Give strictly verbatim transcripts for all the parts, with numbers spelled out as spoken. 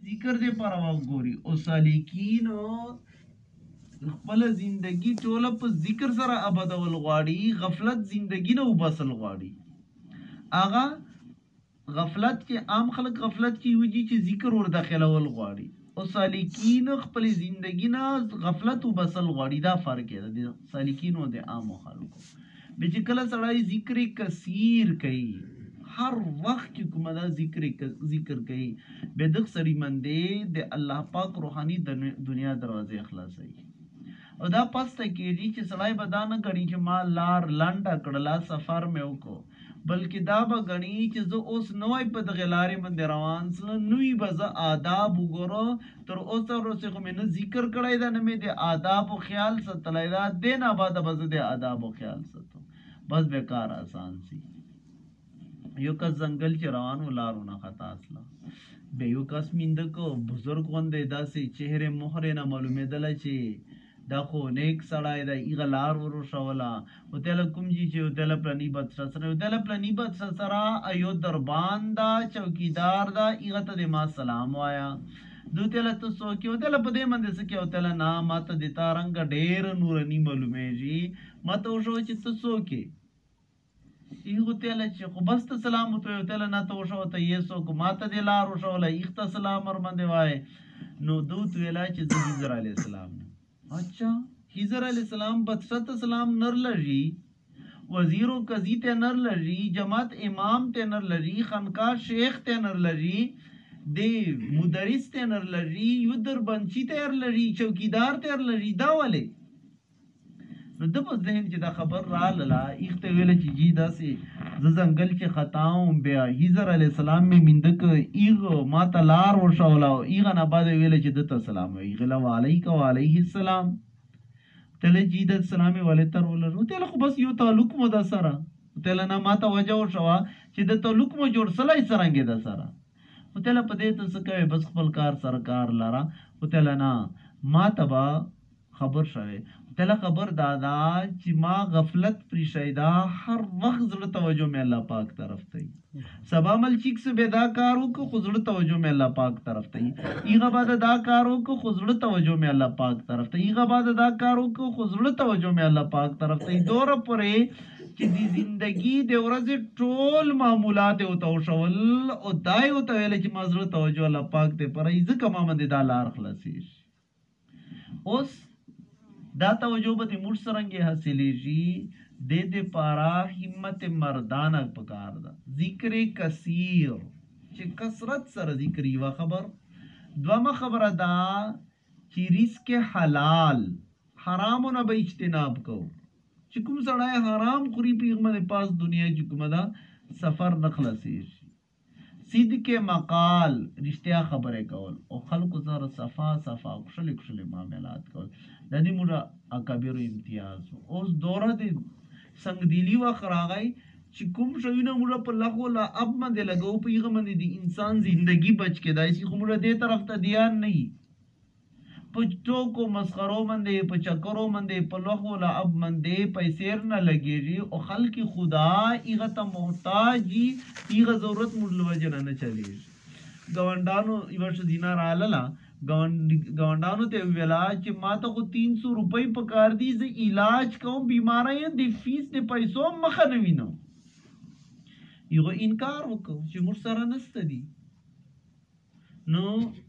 ذکر دې پر وګوري او سالکین خپل زندگی ټوله په ذکر سره ابدول غواړي غفلت زندگی نه وبسل غواړي اغه غفلت کې عام خلک غفلت کې وږي چې ذکر ور داخلول غواړي او سالکین خپل زندگی نه غفلت وبسل غواړي دا فرق دی سالکین او د عام خلکو به چې کله سړی ذکر کثیر کوي هر وخت کې کومه دا ذکر ذکر کوي به د سړی مندې د الله پاک روحاني دنیا دروازې خلاصوي او دا پسته کېږي چې سړی به دا نه غړي چې ما لار لانډه کړلا سفر مې وکړو بلکې دا به غني چې زه اوس نوې په دغه لارې باندې روان سم نوې به زه آداب وګورو تر اوسه ورسې خو مې نه ذکر کړی دا نه مې د آداب او خیال ساتلی دا دین آباد به زه د آداب او خیال ساتم بس بیکار آسان سی یو کس زنګل چې روان و لارو نه خطا اصله به یو کس میند کو بزرګ غوندې داسې چهره مهره نه معلومېدله چې دا خو نیک سړی دی ایغه لار وروښوله وتله کوم جي چې وتله پلني بدسره سره وتله پلني بدسره سره ایو دربان دا چوکیدار دا ایغه ته د ما سلام وایا دوتله ته څوک یې وتله په دې باندې څه کې وتله نه ما ته د تا رنګ ډېر نوراني معلومېږي ما ته وشو چې ته څوک یې ایغه تله چې خو بس ته سلام وته وتله نه ته وشو ته یې څوک ما ته د لار وشوله ایغ ته سلام ور باندې وای نو دوت ویلا چې د حضرت علی السلام अच्छा हिजर علیہ السلام بدشت سلام نر لجی وزیر و قضی تے نر لجی جماعت امام تے نر لجی خانقاہ شیخ تے نر لجی دے مدرس تے نر لجی یودر بنچی تے نر لجی چوکیدار تے نر لجی دا والے نو د په ذهن چې دا خبر را لاله ایخته ویل چې جی داسې ز زنګل چې خطاوم بیا حضرت علی السلام می مندک ایغه ما ته لار ورشولا ایغه نه بعد ویل چې د سلام ایغه علیک و علیه السلام تله جی د سلام والے تر ولر تله خو بس یو تعلق مو د سره تله نه ما ته وجه ورشوا چې د تعلق مو جوړ سلای سرنګ د سره تله په دې ته څه کوي بس خپل کار سرکار لاره تله نه ما تبا خبر شوه تله خبر دادا چې ما غفلت پری شیدا هر وخت زړه توجه مې الله پاک طرف ته سبا مل چیک سے بدا کارو کو خزړه توجه مې الله پاک طرف ته ایغه بعد دا کارو کو خزړه توجه مې الله پاک طرف ته ایغه بعد دا کارو کو خزړه توجه مې الله پاک طرف ته دور پرې چې دی زندگی د ورځې ټول معمولات او تو شول او دای او ته ویل چې مزړه توجه الله پاک ته پرې ځکه ما باندې دا لار خلاصي اوس دا توجه به موږ سرنګي حاصلېږي د دې پارا همت مردانه پکار ده ذکر کثیر چې کثرت سره ذکر یو خبر دومره خبره ده چې رزق حلال حرامونه به اجتناب کو چې کوم سړی حرام خوري پیغمبر پاس دنیا چې کومه ده سفر نخلصي صدق مقال رښتیا خبره کول او خلکو سره صفا صفا خوشل خوشل معاملات کول د دې موږ اکبر امتیاز اوس دوره دې څنګه دیلی و خراغای چې کوم شوینه موږ په لغو لا اب باندې لګو په یغه باندې د انسان ژوندۍ بچ کې دای شي موږ دې طرف ته دیان نه په ټوکو مسخرو باندې په چکرو باندې په لغو لا اب باندې پیسې نه لګيږي او خلک خدا ایغه ته محتاجي ایغه ضرورت موږ لوجنه نه چلیږي ګوندانو یوش دینار آلاله گاونډانو ته ویلا چې ما ته خو تین سو روپۍ پکار دي زه علاج کوم بیماری د فیس د پیسو مخه نه وینم یو انکار وکړو چې موږ سره نشته دي نو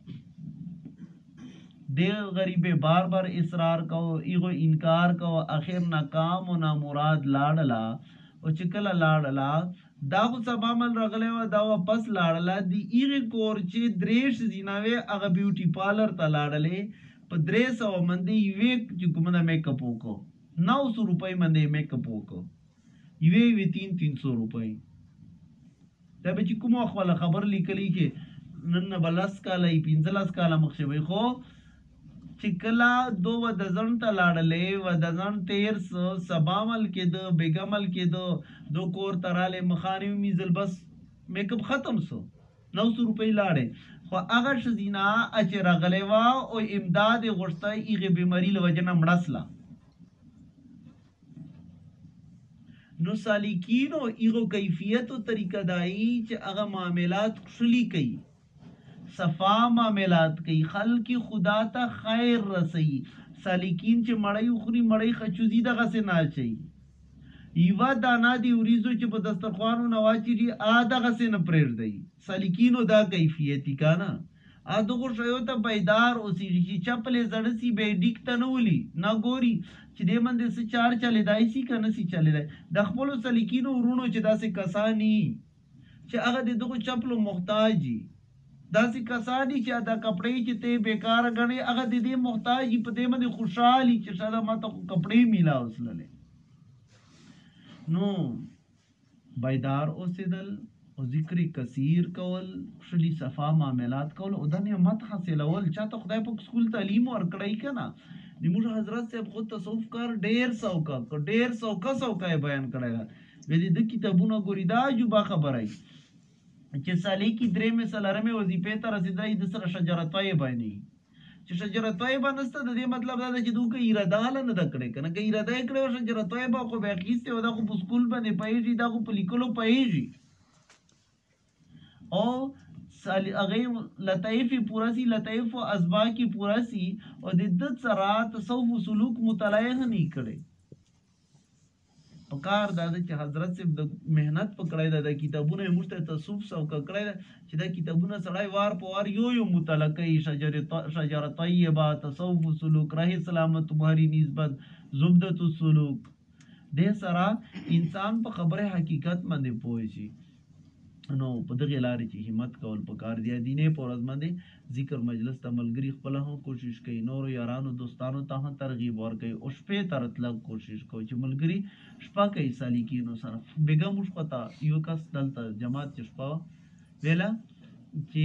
د غریبه بار بار اصرار کو ایغو انکار کو اخر ناکام او نامراد لاړلا او چې کله لاړلا دا خو سبا مل رغلی و دا واپس لاړله د ایغې کور چې دریش زیناوې هغه بیوټي پارلر ته لاړلې په درې سوه باندې یوې چې کومه ده میک اپ وکړو نو سو روپۍ باندې میک اپ وکړو یوې یوې تین تین سو روپۍ دا به چې کومه خپله خبر لیکلی چې نن نه به لس کاله یې پنځلس کاله مخکې وی خو چې کله دو و دزن ته لاړلې و دزن تیر سو سبامل کېده بیګمل کېده دو کور ته رالی مخانې ومیزل بس میک اپ ختم سو نو سو روپۍ لاړې خو هغه ښځینه چې راغلی وه او امداد یې غوښته هغې بیماري له وجې نه مړه سله نو سالکینو هغو کیفیت او طریقه دایي چې هغه معاملات ښلي کوي صفا معاملات کوي، خلق خدا ته خیر رسي. سالکین چې مړی خوري مړی خچوزي دغسې نه اچوي. یوه دانه د وریځو چې په دسترخوانو نه واچېږي ا دغسې نه پرېږدئ. سالکینو دا کیفیتي که نه ا دغو شیو ته بیدار اوسېږي چې چپلې زړه سي بیا یې ډیک ته نه ولي، نه ګوري چې دې باندې څه چار چلېدای سي که نه سي چلېدای. د خپلو سالکینو ورونو چې داسې کسان وي چې هغه د دغو چپلو محتاج وي، داسې کسان دي چې دا کپړې چې ته بیکاره ګڼې هغه د دې محتاج وي، په دې باندې خوشحال وي چې شاید ما ته خو کپړې میلاوسللې. نو بیدار اوسېدل او ذکر کثیر کول، ښلي صفا معاملات کول او د نعمت حاصلول. چاته خدای پاک سکول تعلیم ورکړی که نه، زموږ حضرت صاحب خود تصوف کار ډېر سوکه ډېر سوکه سوکه یې بیان کړی ده. بیا د ده کتابونه ګوري دا عجوبه خبره وي چې سالکي درېمې څلرمې وظیفې ته رسېدلی د سره شجره طیبه نه چې شجره طیبه نسته، د دې مطلب دا ده چې دوی که اراده هله نه ده کړې که نه، که اراده یې کړې وه شجره طیبه خو به یې اخیستې وه، دا خو په سکول باندې پوهېږي، دا خو په لیکلو پوهېږي او هغې لطایف یې پوره سي، لطایف و اسباق یې پوره سي او د ده سره تصوف و سلوک مطالعه هم یې کړی. پکار دا ده چې حضرت صاحب د محنت په کړی ده، دا کتابونه یې موږ ته تصوف سوکه کړی ده چې دا کتابونه سړی وار په وار یو یو مطالعه کوي. شجره طیبه، تصوف سلوک، راه سلامت، تمہاری نسبت، زبدة السلوک. دې سره انسان په خبره حقیقت باندې پوه شي. نو په دغې لارې چې همت کول پکار دی. دینې په ورځ باندې ذکر مجلس ته ملګري خپله هم کوشش کوي، نورو یارانو دوستانو ته هم ترغیب ورکوي او شپې ته راتلل کوشش کوي چې ملګري شپه کوي سالکینو سره. بېګا موږ خواته یو کس دلته جماعت چې شپه ویله چې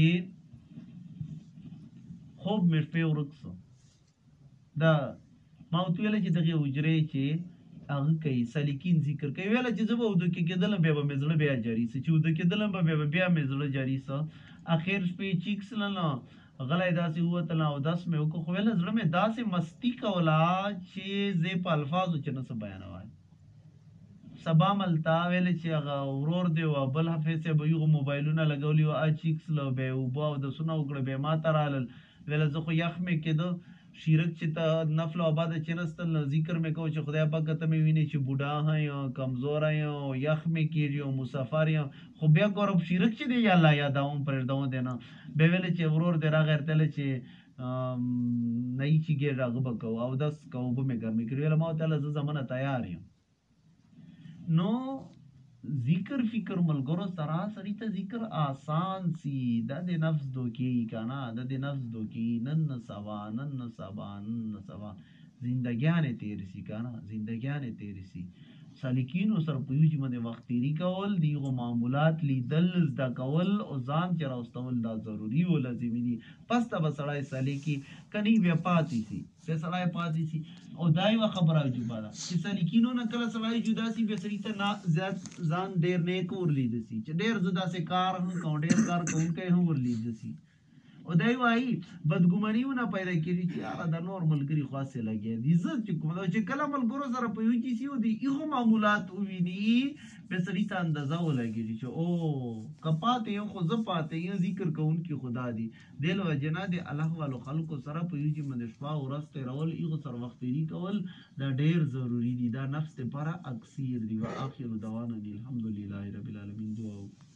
خوب مې شپې ورک سو. دا ما ورته ویله چې دغې حجرې چې هغه کوي سالکین ذکر کوي، ویله چې زه به اوده کې کېدلم بیا به مې زړه بیا جاري سه، چې اوده کېدلم به بیا به بیا مې زړه جاري سه. اخر شپې چیک سله نه غلی داسې ووتله او داس مې وکړو، خو ویله زړه مې داسې مستي کوله چې زه په الفاظو چې نه څه بیانوای. سبا ملته ویله چې هغه ورور دی او بل حافظ صاحب به هغو موبایلونه لګولي وو، ا چیک سله بیا یې اوبه اودسونه وکړه بیا ما ته رالل. ویله زه خو یخ مې کېده، شیرک چې ته نفل او آباده چېنستل نو ذکر مې کوو چې خدای پاکه ته مې وینې چې بوډا یم، کمزوره یم، یخ مې کېږي او مسافر یم، خو بیا ګورم شیرک چې دی یا الله یادوم پرېږدوم دی نه. بیا ویلې چې ورور دی راغی ورته ویلې چې نه یي چې ګېډ هغه به کوو اودس کوو اوبه مې ګرمې کړي. ویله ما ورته ویله زه زمانه تیار یم. نو ذکر فکر ملګرو سره سړي ته ذکر آسان سي، دا د نفس دوکې که نه، دا د نفس دوکې نن نه سبا نن نه سبا نن نه سبا زندګیانې تېرې سي که نه، زندګیانې تېرې سي. سالکینو سره په یو چې باندې وخت تېري کول، د هغو معمولات لیدل زده کول او ځان چې راوستول دا ضروري او لازمي دي. پس ته به سړی سالکي کني بیا پاتې سي، بیا سړی پاتې سي. او دا یوه خبره عجوبه ده چې سالکینو نه کله سړی جدا سي بیا سړي ته زیات ځان ډېر نیک ورلیده سي چې ډېر زه داسې کار هم کوم، ډېر کار کوونکی هم ورلیده سي. او دی وایي بدګماني ونه پیدا کېږي چې یاره دا نور ملګري خو هسې لګیا دي. زه چې کوم چې کله ملګرو سره په یو کې سي او د هغو معمولات وویني بیا سړي ته اندازه ولګېږي چې او که پاتې یم خو زه پاتې یم، ذکر کوونکي خدا دي. دې له وجې نه د الله والو خلکو سره په یو کې باندې شپه او ورځ تېرول، هغو سره وخت تېري کول دا ډېر ضروري دي. دا نفس دپاره اکثیر دي. و آخر دعوانا الحمدلله رب العالمین. دعا